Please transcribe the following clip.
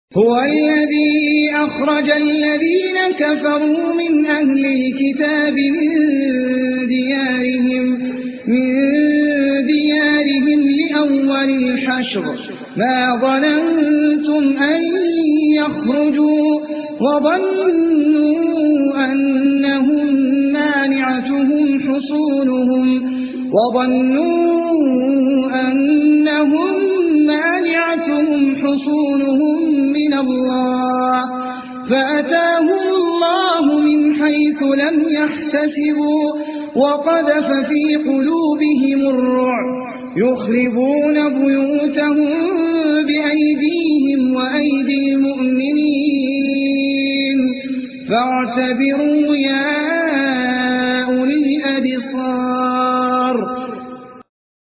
هو الذي أخرج الذين كفروا من أهل الكتاب من ديارهم لأول الحشر ما ظننتم أن يخرجوا وظنوا أنهم مانعتهم حصونهم من الله فأتاهم الله من حيث لم يحتسبوا وقذف في قلوبهم الرعب يخربون بيوتهم بأيديهم وأيدي المؤمنين فاعتبروا يا